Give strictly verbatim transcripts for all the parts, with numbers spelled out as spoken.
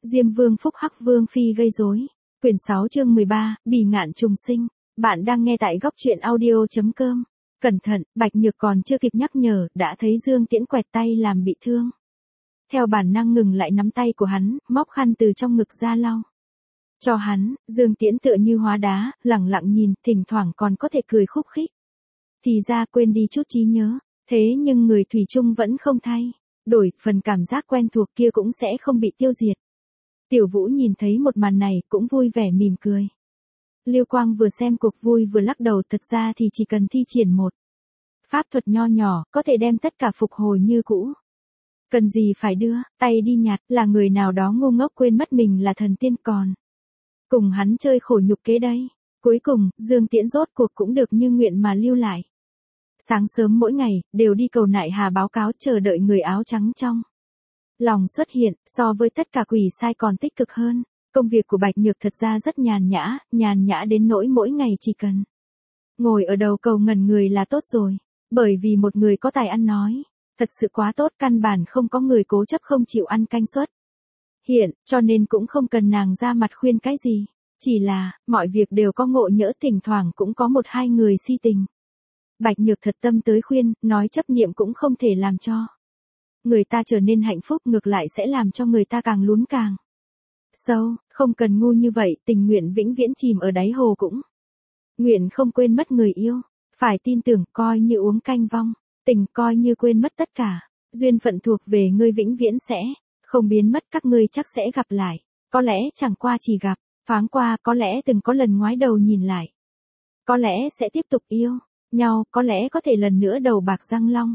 Diêm Vương phúc hắc Vương phi gây rối. Quyển sáu chương mười ba, Bỉ ngạn trùng sinh. Bạn đang nghe tại góc truyện audio chấm com. Cẩn thận, Bạch Nhược còn chưa kịp nhắc nhở, đã thấy Dương Tiễn quẹt tay làm bị thương. Theo bản năng ngừng lại nắm tay của hắn, móc khăn từ trong ngực ra lau cho hắn. Dương Tiễn tựa như hóa đá, lẳng lặng nhìn, thỉnh thoảng còn có thể cười khúc khích. Thì ra quên đi chút trí nhớ, thế nhưng người thủy chung vẫn không thay đổi, phần cảm giác quen thuộc kia cũng sẽ không bị tiêu diệt. Tiểu Vũ nhìn thấy một màn này cũng vui vẻ mỉm cười. Lưu Quang vừa xem cuộc vui vừa lắc đầu, thật ra thì chỉ cần thi triển một pháp thuật nho nhỏ, có thể đem tất cả phục hồi như cũ. Cần gì phải đưa tay đi nhặt, là người nào đó ngu ngốc quên mất mình là thần tiên còn cùng hắn chơi khổ nhục kế đây. Cuối cùng, Dương Tiễn rốt cuộc cũng được như nguyện mà lưu lại. Sáng sớm mỗi ngày, đều đi cầu nại hà báo cáo, chờ đợi người áo trắng trong lòng xuất hiện. So với tất cả quỷ sai còn tích cực hơn. Công việc của Bạch Nhược thật ra rất nhàn nhã, nhàn nhã đến nỗi mỗi ngày chỉ cần ngồi ở đầu cầu ngẩn người là tốt rồi. Bởi vì một người có tài ăn nói, thật sự quá tốt, căn bản không có người cố chấp không chịu ăn canh suất hiện, cho nên cũng không cần nàng ra mặt khuyên cái gì. Chỉ là, mọi việc đều có ngộ nhỡ, thỉnh thoảng cũng có một hai người si tình. Bạch Nhược thật tâm tới khuyên, nói chấp niệm cũng không thể làm cho người ta trở nên hạnh phúc, ngược lại sẽ làm cho người ta càng lún càng sâu. Không cần ngu như vậy, tình nguyện vĩnh viễn chìm ở đáy hồ cũng nguyện không quên mất người yêu. Phải tin tưởng, coi như uống canh vong tình, coi như quên mất tất cả. Duyên phận thuộc về ngươi vĩnh viễn sẽ không biến mất, các ngươi chắc sẽ gặp lại. Có lẽ chẳng qua chỉ gặp thoáng qua, có lẽ từng có lần ngoái đầu nhìn lại, có lẽ sẽ tiếp tục yêu nhau, có lẽ có thể lần nữa đầu bạc răng long.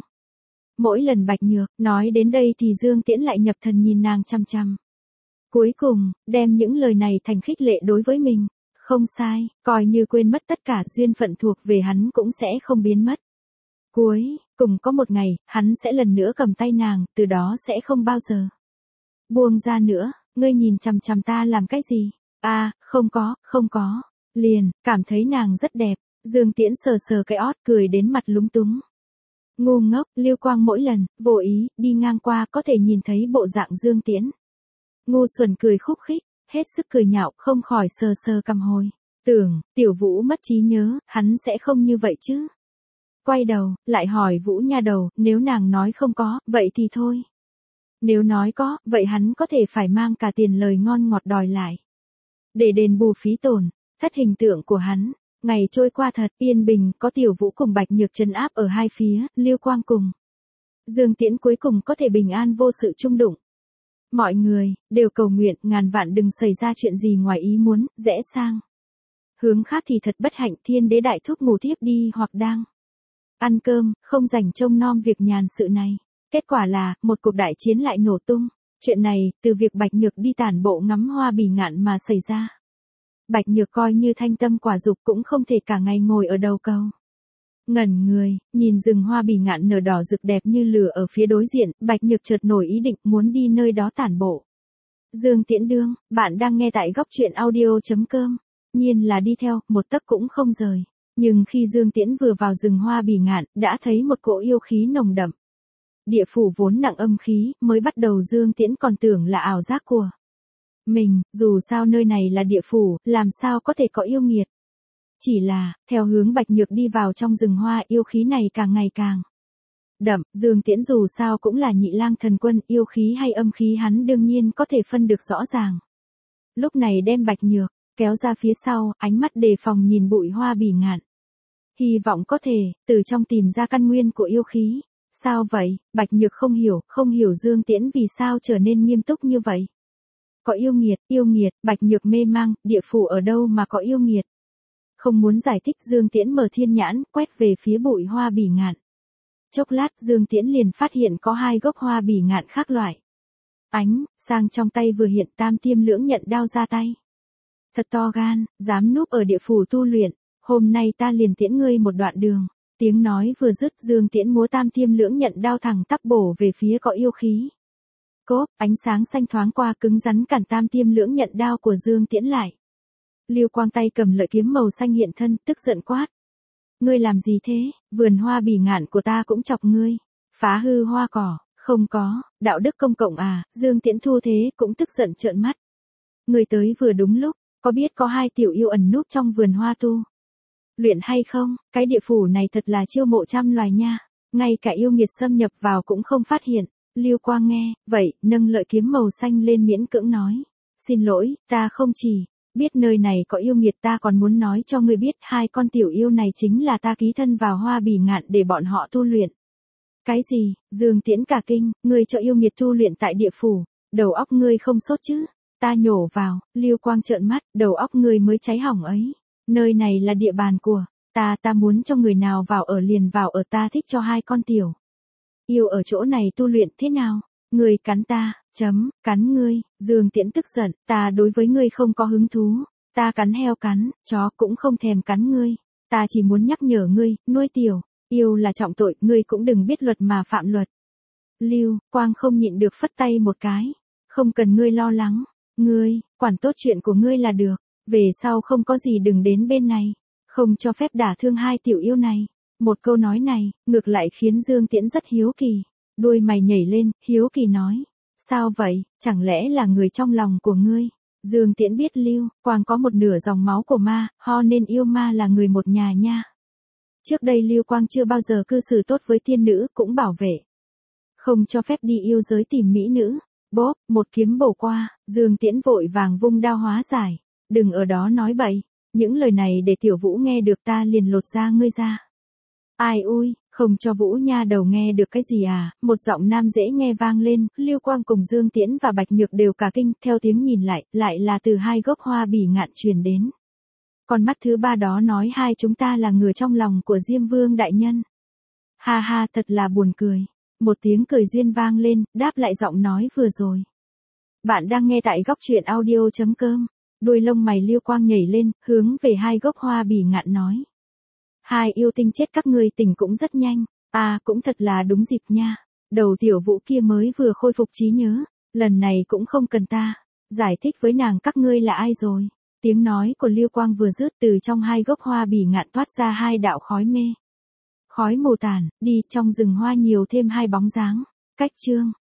Mỗi lần Bạch Nhược nói đến đây thì Dương Tiễn lại nhập thần nhìn nàng chăm chăm. Cuối cùng, đem những lời này thành khích lệ đối với mình. Không sai, coi như quên mất tất cả, duyên phận thuộc về hắn cũng sẽ không biến mất. Cuối cùng có một ngày, hắn sẽ lần nữa cầm tay nàng, từ đó sẽ không bao giờ buông ra nữa. Ngươi nhìn chằm chằm ta làm cái gì? A, à, không có, không có. Liền cảm thấy nàng rất đẹp. Dương Tiễn sờ sờ cái ót, cười đến mặt lúng túng. Ngu ngốc, Lưu Quang mỗi lần vô ý đi ngang qua có thể nhìn thấy bộ dạng Dương Tiễn ngu xuẩn cười khúc khích, hết sức cười nhạo, không khỏi sờ sờ cằm hồi. Tưởng, Tiểu Vũ mất trí nhớ, hắn sẽ không như vậy chứ. Quay đầu, lại hỏi Vũ nha đầu, nếu nàng nói không có, vậy thì thôi. Nếu nói có, vậy hắn có thể phải mang cả tiền lời ngon ngọt đòi lại, để đền bù phí tổn. Thất hình tượng của hắn. Ngày trôi qua thật yên bình, có Tiểu Vũ cùng Bạch Nhược trấn áp ở hai phía, Lưu Quang cùng Dương Tiễn cuối cùng có thể bình an vô sự chung đụng. Mọi người đều cầu nguyện ngàn vạn đừng xảy ra chuyện gì ngoài ý muốn, rẽ sang hướng khác thì thật bất hạnh. Thiên đế đại thúc ngủ thiếp đi hoặc đang ăn cơm, không rảnh trông nom việc nhàn sự này. Kết quả là, một cuộc đại chiến lại nổ tung. Chuyện này, từ việc Bạch Nhược đi tản bộ ngắm hoa bỉ ngạn mà xảy ra. Bạch Nhược coi như thanh tâm quả dục cũng không thể cả ngày ngồi ở đầu cầu ngẩn người, nhìn rừng hoa bỉ ngạn nở đỏ rực đẹp như lửa ở phía đối diện. Bạch Nhược chợt nổi ý định muốn đi nơi đó tản bộ. Dương Tiễn đương, bạn đang nghe tại góc truyện audio chấm com. Nhiên là đi theo, một tấc cũng không rời. Nhưng khi Dương Tiễn vừa vào rừng hoa bỉ ngạn, đã thấy một cỗ yêu khí nồng đậm. Địa phủ vốn nặng âm khí, mới bắt đầu Dương Tiễn còn tưởng là ảo giác của mình, dù sao nơi này là địa phủ, làm sao có thể có yêu nghiệt. Chỉ là, theo hướng Bạch Nhược đi vào trong rừng hoa, yêu khí này càng ngày càng đậm. Dương Tiễn dù sao cũng là nhị lang thần quân, yêu khí hay âm khí hắn đương nhiên có thể phân được rõ ràng. Lúc này đem Bạch Nhược kéo ra phía sau, ánh mắt đề phòng nhìn bụi hoa bỉ ngạn. Hy vọng có thể từ trong tìm ra căn nguyên của yêu khí. Sao vậy? Bạch Nhược không hiểu, không hiểu Dương Tiễn vì sao trở nên nghiêm túc như vậy. Có yêu nghiệt, yêu nghiệt, Bạch Nhược mê mang, địa phủ ở đâu mà có yêu nghiệt. Không muốn giải thích, Dương Tiễn mở thiên nhãn, quét về phía bụi hoa bỉ ngạn. Chốc lát, Dương Tiễn liền phát hiện có hai gốc hoa bỉ ngạn khác loại. Ánh sang trong tay vừa hiện, Tam Tiêm Lưỡng Nhận đao ra tay. Thật to gan, dám núp ở địa phủ tu luyện, hôm nay ta liền tiễn ngươi một đoạn đường. Tiếng nói vừa dứt, Dương Tiễn múa Tam Tiêm Lưỡng Nhận đao thẳng tắp bổ về phía có yêu khí. Cốp, ánh sáng xanh thoáng qua, cứng rắn cản Tam Tiêm Lưỡng Nhận đao của Dương Tiễn lại. Lưu Quang tay cầm lợi kiếm màu xanh hiện thân, tức giận quát. Ngươi làm gì thế? Vườn hoa bỉ ngạn của ta cũng chọc ngươi. Phá hư hoa cỏ, Không có, đạo đức công cộng à, Dương Tiễn Thu thế cũng tức giận trợn mắt. Người tới vừa đúng lúc, có biết có hai tiểu yêu ẩn núp trong vườn hoa tu luyện hay không, cái địa phủ này thật là chiêu mộ trăm loài nha, ngay cả yêu nghiệt xâm nhập vào cũng không phát hiện. Lưu Quang nghe, vậy, nâng lợi kiếm màu xanh lên miễn cưỡng nói. Xin lỗi, ta không chỉ biết nơi này có yêu nghiệt, ta còn muốn nói cho ngươi biết hai con tiểu yêu này chính là ta ký thân vào Hoa Bỉ Ngạn để bọn họ tu luyện. Cái gì, Dương Tiễn cả kinh, ngươi cho yêu nghiệt tu luyện tại địa phủ, đầu óc ngươi không sốt chứ? Ta nhổ vào, Lưu Quang trợn mắt, đầu óc ngươi mới cháy hỏng ấy. Nơi này là địa bàn của ta, ta muốn cho người nào vào ở liền vào ở, ta thích cho hai con tiểu yêu ở chỗ này tu luyện thế nào? Ngươi cắn ta, chấm, cắn ngươi, Dương Tiễn tức giận, ta đối với ngươi không có hứng thú, ta cắn heo cắn, chó cũng không thèm cắn ngươi, ta chỉ muốn nhắc nhở ngươi, nuôi tiểu yêu là trọng tội, ngươi cũng đừng biết luật mà phạm luật. Lưu Quang không nhịn được phất tay một cái, không cần ngươi lo lắng, ngươi, quản tốt chuyện của ngươi là được, về sau không có gì đừng đến bên này, không cho phép đả thương hai tiểu yêu này. Một câu nói này, ngược lại khiến Dương Tiễn rất hiếu kỳ, đuôi mày nhảy lên, hiếu kỳ nói, sao vậy, chẳng lẽ là người trong lòng của ngươi? Dương Tiễn biết Lưu Quang có một nửa dòng máu của ma, ho nên yêu ma là người một nhà nha. Trước đây Lưu Quang chưa bao giờ cư xử tốt với tiên nữ, cũng bảo vệ không cho phép đi yêu giới tìm mỹ nữ. Bốp, một kiếm bổ qua, Dương Tiễn vội vàng vung đao hóa giải, đừng ở đó nói bậy, những lời này để Tiểu Vũ nghe được ta liền lột da ngươi ra. Ai ui, không cho Vũ nha đầu nghe được cái gì à, một giọng nam dễ nghe vang lên, Lưu Quang cùng Dương Tiễn và Bạch Nhược đều cả kinh, theo tiếng nhìn lại, lại là từ hai gốc Hoa Bỉ Ngạn truyền đến. Con mắt thứ ba đó nói hai chúng ta là người trong lòng của Diêm Vương đại nhân. Ha ha, thật là buồn cười. Một tiếng cười duyên vang lên, đáp lại giọng nói vừa rồi. Bạn đang nghe tại góc truyện audio chấm com. Đuôi lông mày Lưu Quang nhảy lên, hướng về hai gốc Hoa Bỉ Ngạn nói. Hai yêu tinh chết các ngươi tỉnh cũng rất nhanh, à cũng thật là đúng dịp nha. Đầu Tiểu Vũ kia mới vừa khôi phục trí nhớ, lần này cũng không cần ta giải thích với nàng các ngươi là ai rồi. Tiếng nói của Lưu Quang vừa dứt, từ trong hai gốc Hoa Bỉ Ngạn toát ra hai đạo khói mê. Khói mù tàn, đi trong rừng hoa nhiều thêm hai bóng dáng. Cách chương